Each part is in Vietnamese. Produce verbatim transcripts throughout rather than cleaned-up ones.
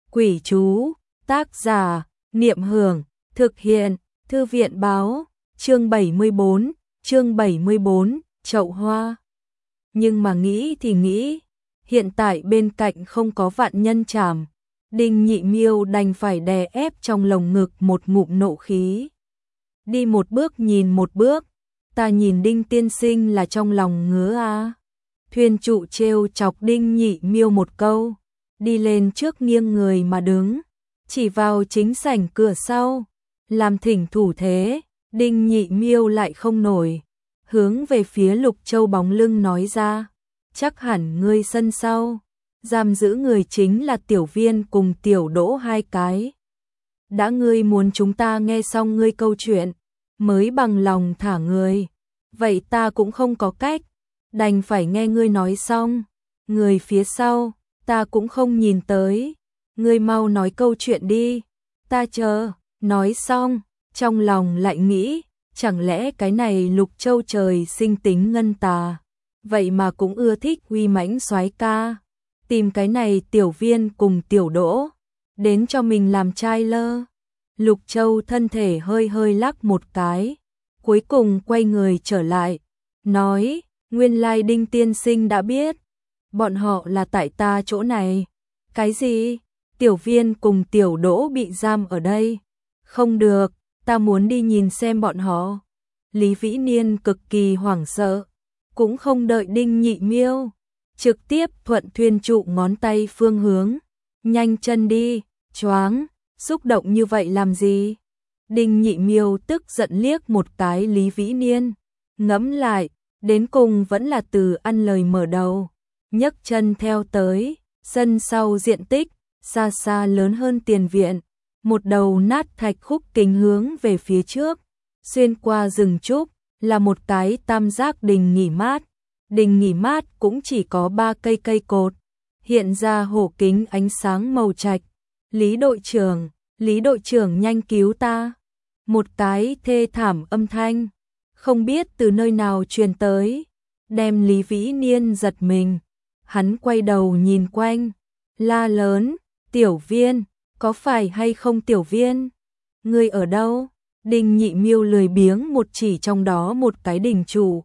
Quỷ chú, tác giả, Niệm Hưởng, thực hiện, Thư viện báo, chương bảy mươi bốn, chương bảy mươi bốn, chậu hoa. Nhưng mà nghĩ thì nghĩ, hiện tại bên cạnh không có vạn nhân trảm, Đinh Nhị Miêu đành phải đè ép trong lồng ngực một ngụm nộ khí. Đi một bước nhìn một bước, ta nhìn Đinh tiên sinh là trong lòng ngứa a. Thuyền trụ trêu chọc Đinh Nhị Miêu một câu, đi lên trước nghiêng người mà đứng, chỉ vào chính sảnh cửa sau, làm thỉnh thủ thế. Đinh Nhị Miêu lại không nổi, hướng về phía Lục Châu bóng lưng nói ra, chắc hẳn ngươi sân sau, giam giữ người chính là Tiểu Viên cùng Tiểu Đỗ hai cái. Đã ngươi muốn chúng ta nghe xong ngươi câu chuyện, mới bằng lòng thả người, vậy ta cũng không có cách, đành phải nghe ngươi nói xong. Người phía sau, ta cũng không nhìn tới, ngươi mau nói câu chuyện đi, ta chờ. Nói xong, trong lòng lại nghĩ, chẳng lẽ cái này Lục Châu trời sinh tính ngân tà, vậy mà cũng ưa thích uy mãnh soái ca, tìm cái này Tiểu Viên cùng Tiểu Đỗ, đến cho mình làm trai lơ. Lục Châu thân thể hơi hơi lắc một cái, cuối cùng quay người trở lại, nói, nguyên lai Đinh tiên sinh đã biết, bọn họ là tại ta chỗ này. Cái gì? Tiểu Viên cùng Tiểu Đỗ bị giam ở đây? Không được, ta muốn đi nhìn xem bọn họ. Lý Vĩ Niên cực kỳ hoảng sợ, cũng không đợi Đinh Nhị Miêu, trực tiếp thuận thuyền trụ ngón tay phương hướng, nhanh chân đi. Choáng, xúc động như vậy làm gì? Đinh Nhị Miêu tức giận liếc một cái Lý Vĩ Niên, ngẫm lại, đến cùng vẫn là từ ăn lời mở đầu, nhấc chân theo tới. Sân sau diện tích xa xa lớn hơn tiền viện, một đầu nát thạch khúc kính hướng về phía trước, xuyên qua rừng trúc là một cái tam giác đình nghỉ mát. Đình nghỉ mát cũng chỉ có ba cây cây cột, hiện ra hổ kính ánh sáng màu trạch. Lý đội trưởng, Lý đội trưởng nhanh cứu ta. Một cái thê thảm âm thanh, không biết từ nơi nào truyền tới, đem Lý Vĩ Niên giật mình. Hắn quay đầu nhìn quanh, la lớn, Tiểu Viên, có phải hay không Tiểu Viên? Ngươi ở đâu? Đinh Nhị Miêu lười biếng một chỉ trong đó một cái đình trụ,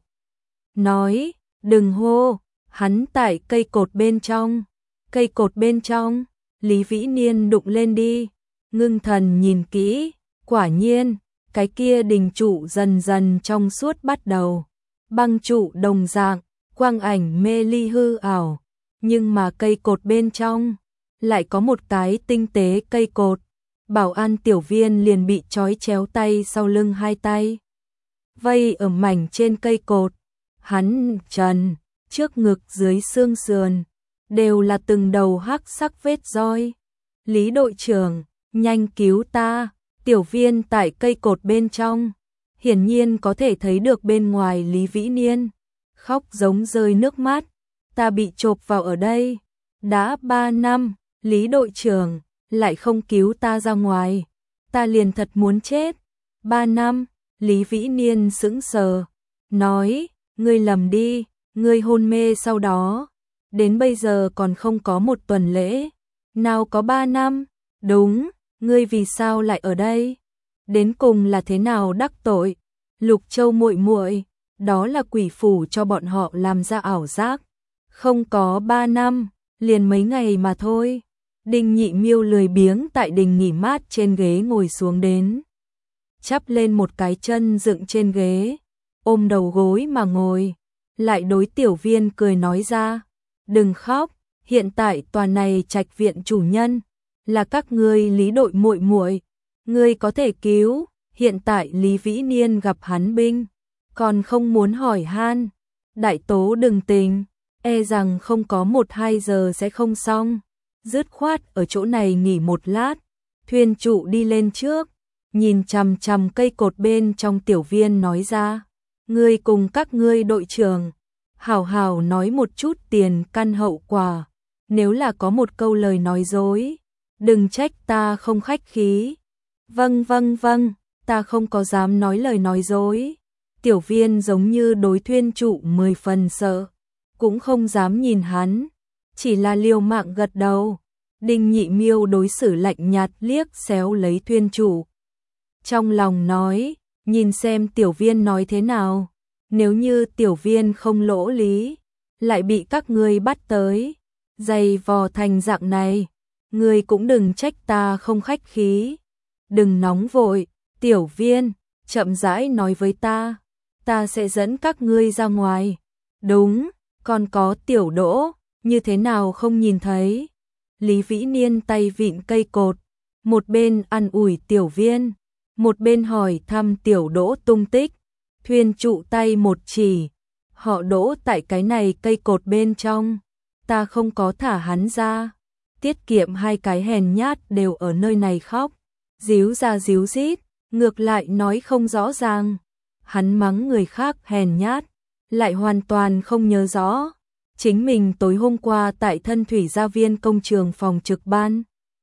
nói, đừng hô, hắn tại cây cột bên trong. Cây cột bên trong? Lý Vĩ Niên đụng lên đi, ngưng thần nhìn kỹ, quả nhiên, cái kia đình trụ dần dần trong suốt bắt đầu, băng trụ đồng dạng, quang ảnh mê ly hư ảo, nhưng mà cây cột bên trong lại có một cái tinh tế cây cột. Bảo an Tiểu Viên liền bị trói chéo tay sau lưng, hai tay vây ở mảnh trên cây cột, hắn trần, trước ngực dưới xương sườn đều là từng đầu hắc sắc vết roi. Lý đội trưởng, nhanh cứu ta. Tiểu Viên tại cây cột bên trong, hiển nhiên có thể thấy được bên ngoài Lý Vĩ Niên, khóc giống rơi nước mắt, ta bị chộp vào ở đây, đã ba năm, Lý đội trưởng, lại không cứu ta ra ngoài, ta liền thật muốn chết. Ba năm, Lý Vĩ Niên sững sờ, nói, ngươi lầm đi, ngươi hôn mê sau đó, đến bây giờ còn không có một tuần lễ, nào có ba năm, đúng, ngươi vì sao lại ở đây? Đến cùng là thế nào đắc tội? Lục Châu muội muội, đó là quỷ phủ cho bọn họ làm ra ảo giác, không có ba năm, liền mấy ngày mà thôi. Đinh Nhị Miêu lười biếng tại đình nghỉ mát trên ghế ngồi xuống đến, chắp lên một cái chân dựng trên ghế, ôm đầu gối mà ngồi, lại đối Tiểu Viên cười nói ra, đừng khóc, hiện tại tòa này trạch viện chủ nhân là các ngươi Lý đội muội muội, ngươi có thể cứu. Hiện tại Lý Vĩ Niên gặp hắn binh, còn không muốn hỏi han, đại tố đừng tình, e rằng không có một hai giờ sẽ không xong, dứt khoát ở chỗ này nghỉ một lát. Thuyền trụ đi lên trước, nhìn chằm chằm cây cột bên trong. Tiểu Viên nói ra, ngươi cùng các ngươi đội trưởng hảo hảo nói một chút tiền căn hậu quả, nếu là có một câu lời nói dối, đừng trách ta không khách khí. Vâng vâng vâng, ta không có dám nói lời nói dối. Tiểu Viên giống như đối thuyền trụ mười phần sợ, cũng không dám nhìn hắn, chỉ là liều mạng gật đầu. Đinh Nhị Miêu đối xử lạnh nhạt liếc xéo lấy thuyền trụ. Trong lòng nói, nhìn xem tiểu viên nói thế nào, nếu như tiểu viên không lỗ lý, lại bị các ngươi bắt tới, dày vò thành dạng này, ngươi cũng đừng trách ta không khách khí. Đừng nóng vội, tiểu viên, chậm rãi nói với ta, ta sẽ dẫn các ngươi ra ngoài. Đúng, còn có tiểu Đỗ, như thế nào không nhìn thấy. Lý Vĩ Niên tay vịn cây cột, một bên an ủi tiểu viên, một bên hỏi thăm tiểu Đỗ tung tích. Thuyền trụ tay một chỉ, họ Đỗ tại cái này cây cột bên trong, ta không có thả hắn ra. Tiết Kiệm hai cái hèn nhát đều ở nơi này khóc, díu ra díu dít, ngược lại nói không rõ ràng. Hắn mắng người khác hèn nhát, lại hoàn toàn không nhớ rõ chính mình tối hôm qua tại Thân Thủy Gia Viên công trường phòng trực ban,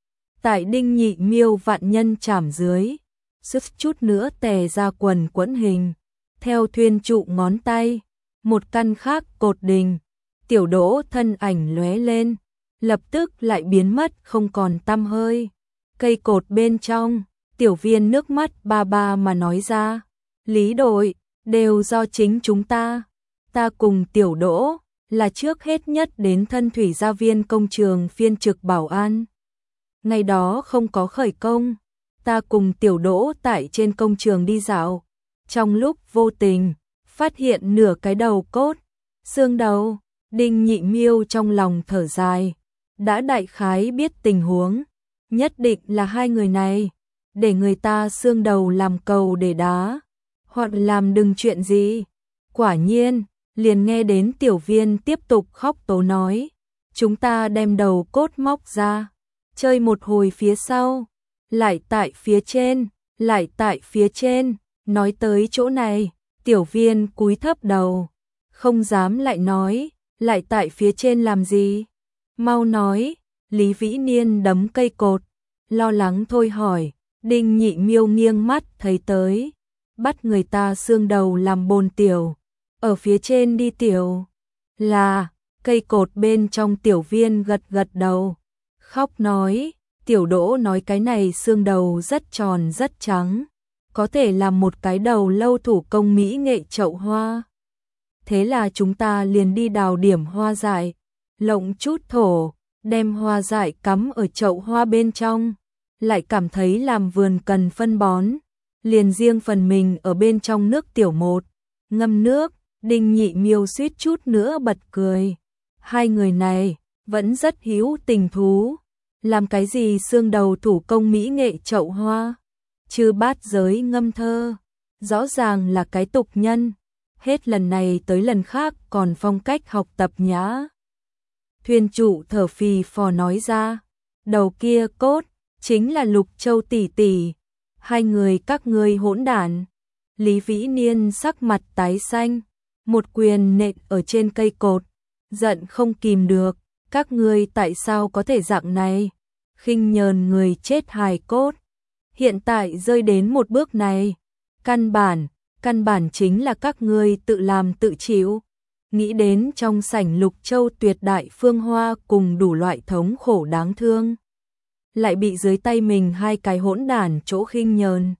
tại Đinh Nhị Miêu vạn nhân chảm dưới, sức chút nữa tè ra quần quẫn hình. Theo thuyền trụ ngón tay, một căn khác cột đình, tiểu Đỗ thân ảnh lóe lên, lập tức lại biến mất không còn tăm hơi. Cây cột bên trong, tiểu viên nước mắt ba ba mà nói ra, Lý đội, đều do chính chúng ta. Ta cùng tiểu Đỗ là trước hết nhất đến Thân Thủy Gia Viên công trường phiên trực bảo an. Ngày đó không có khởi công, ta cùng tiểu Đỗ tại trên công trường đi dạo, trong lúc vô tình phát hiện nửa cái đầu cốt, xương đầu. Đinh Nhị Miêu trong lòng thở dài, đã đại khái biết tình huống, nhất định là hai người này để người ta xương đầu làm cầu để đá, hoặc làm đừng chuyện gì. Quả nhiên, liền nghe đến tiểu viên tiếp tục khóc tố nói, chúng ta đem đầu cốt móc ra, chơi một hồi phía sau, lại tại phía trên, lại tại phía trên. Nói tới chỗ này, tiểu viên cúi thấp đầu, không dám lại nói, lại tại phía trên làm gì? Mau nói. Lý Vĩ Niên đấm cây cột, lo lắng thôi hỏi. Đinh Nhị Miêu nghiêng mắt thấy tới, bắt người ta xương đầu làm bồn tiểu, ở phía trên đi tiểu. Là, cây cột bên trong tiểu viên gật gật đầu, khóc nói, tiểu Đỗ nói cái này xương đầu rất tròn rất trắng, có thể làm một cái đầu lâu thủ công mỹ nghệ chậu hoa. Thế là chúng ta liền đi đào điểm hoa dại, lộng chút thổ, đem hoa dại cắm ở chậu hoa bên trong, lại cảm thấy làm vườn cần phân bón, liền riêng phần mình ở bên trong nước tiểu một, ngâm nước. Đinh Nhị Miêu suýt chút nữa bật cười. Hai người này vẫn rất hiếu tình thú, làm cái gì xương đầu thủ công mỹ nghệ chậu hoa, chứ bát giới ngâm thơ, rõ ràng là cái tục nhân, hết lần này tới lần khác còn phong cách học tập nhã. Thuyền trụ thở phì phò nói ra, đầu kia cốt chính là Lục Châu tỷ tỷ, hai người các ngươi hỗn đản. Lý Vĩ Niên sắc mặt tái xanh, một quyền nện ở trên cây cột, giận không kìm được, các ngươi tại sao có thể dạng này, khinh nhờn người chết hài cốt. Hiện tại rơi đến một bước này, căn bản, căn bản chính là các ngươi tự làm tự chịu. Nghĩ đến trong sảnh Lục Châu tuyệt đại phương hoa cùng đủ loại thống khổ đáng thương, lại bị dưới tay mình hai cái hỗn đản chỗ khinh nhờn.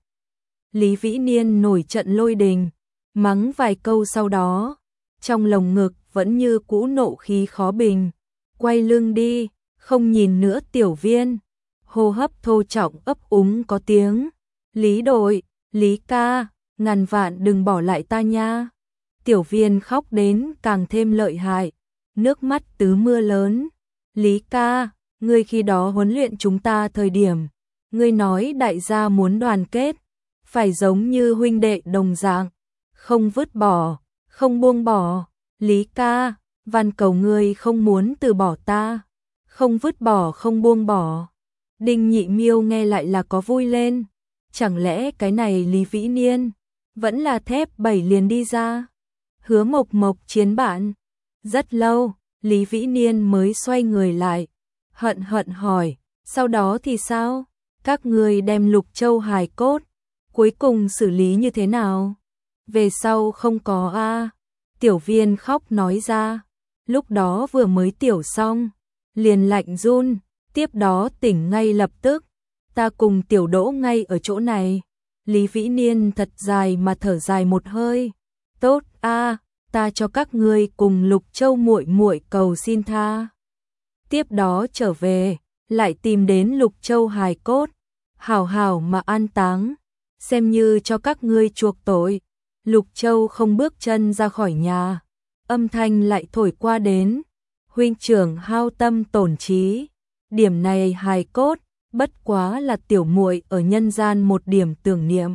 Lý Vĩ Niên nổi trận lôi đình, mắng vài câu sau đó, trong lồng ngực vẫn như cũ nộ khí khó bình, quay lưng đi, không nhìn nữa tiểu viên, hô hấp thô trọng ấp úng có tiếng, Lý đội, Lý ca, ngàn vạn đừng bỏ lại ta nha. Tiểu viên khóc đến càng thêm lợi hại, nước mắt tứ mưa lớn. Lý ca, ngươi khi đó huấn luyện chúng ta thời điểm, ngươi nói đại gia muốn đoàn kết, phải giống như huynh đệ đồng dạng, không vứt bỏ, không buông bỏ. Lý ca, van cầu ngươi không muốn từ bỏ ta, không vứt bỏ không buông bỏ. Đinh Nhị Miêu nghe lại là có vui lên, chẳng lẽ cái này Lý Vĩ Niên vẫn là thép bảy liền đi ra. Hứa Mộc Mộc chiến bạn. Rất lâu, Lý Vĩ Niên mới xoay người lại, hận hận hỏi, sau đó thì sao? Các ngươi đem Lục Châu hài cốt, cuối cùng xử lý như thế nào? Về sau không có a. Tiểu viên khóc nói ra, lúc đó vừa mới tiểu xong, liền lạnh run, tiếp đó tỉnh ngay lập tức, ta cùng Tiểu Đỗ ngay ở chỗ này. Lý Vĩ Niên thật dài mà thở dài một hơi. Tốt a, ta cho các ngươi cùng Lục Châu muội muội cầu xin tha. Tiếp đó trở về, lại tìm đến Lục Châu hài cốt, hảo hảo mà an táng, xem như cho các ngươi chuộc tội. Lục Châu không bước chân ra khỏi nhà, âm thanh lại thổi qua đến. Huynh trưởng hao tâm tổn trí, điểm này hài cốt, bất quá là tiểu muội ở nhân gian một điểm tưởng niệm.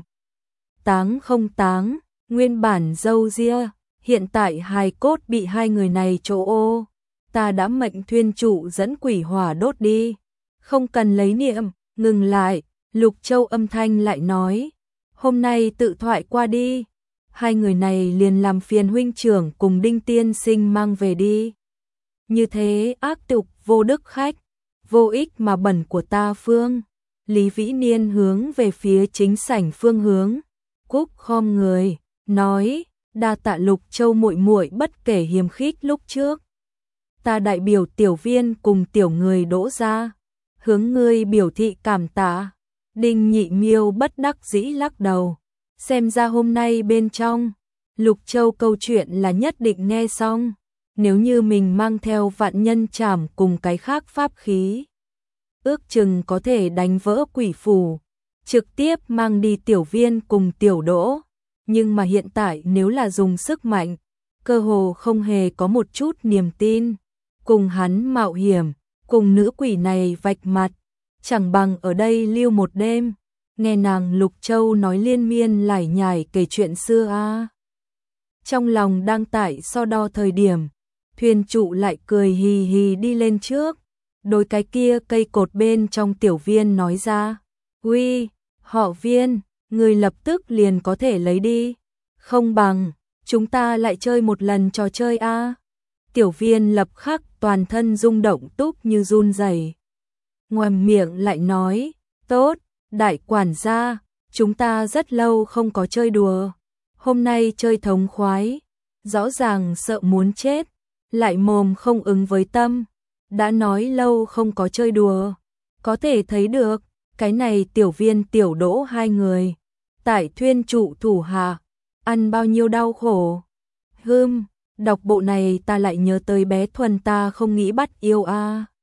Táng không táng, nguyên bản dâu ria, hiện tại hài cốt bị hai người này chỗ ô. Ta đã mệnh thuyền trụ dẫn quỷ hỏa đốt đi, không cần lấy niệm, ngừng lại. Lục Châu âm thanh lại nói, hôm nay tự thoại qua đi, hai người này liền làm phiền huynh trưởng cùng Đinh tiên sinh mang về đi. Như thế ác tục vô đức khách, vô ích mà bẩn của ta phương. Lý Vĩ Niên hướng về phía chính sảnh phương hướng, cúc khom người, nói, đa tạ Lục Châu muội muội bất kể hiềm khích lúc trước. Ta đại biểu tiểu viên cùng tiểu người Đỗ gia, hướng ngươi biểu thị cảm tạ. Đinh Nhị Miêu bất đắc dĩ lắc đầu, xem ra hôm nay bên trong Lục Châu câu chuyện là nhất định nghe xong. Nếu như mình mang theo vạn nhân trảm cùng cái khác pháp khí, ước chừng có thể đánh vỡ quỷ phủ, trực tiếp mang đi tiểu viên cùng Tiểu Đỗ. Nhưng mà hiện tại nếu là dùng sức mạnh, cơ hồ không hề có một chút niềm tin. Cùng hắn mạo hiểm, cùng nữ quỷ này vạch mặt, chẳng bằng ở đây lưu một đêm. Nghe nàng Lục Châu nói liên miên lải nhải kể chuyện xưa a. À. Trong lòng đang tại so đo thời điểm, thuyền trụ lại cười hì hì đi lên trước, đối cái kia cây cột bên trong tiểu viên nói ra, uy, họ Viên, người lập tức liền có thể lấy đi, không bằng, chúng ta lại chơi một lần trò chơi a. À. Tiểu viên lập khắc toàn thân rung động túc như run rẩy, ngoàm miệng lại nói, tốt, đại quản gia, chúng ta rất lâu không có chơi đùa, hôm nay chơi thống khoái, rõ ràng sợ muốn chết, lại mồm không ứng với tâm, đã nói lâu không có chơi đùa, có thể thấy được, cái này tiểu viên Tiểu Đỗ hai người, tại thuyền trụ thủ hạ, ăn bao nhiêu đau khổ. Hưm, đọc bộ này ta lại nhớ tới bé Thuần ta không nghĩ bắt yêu a. À.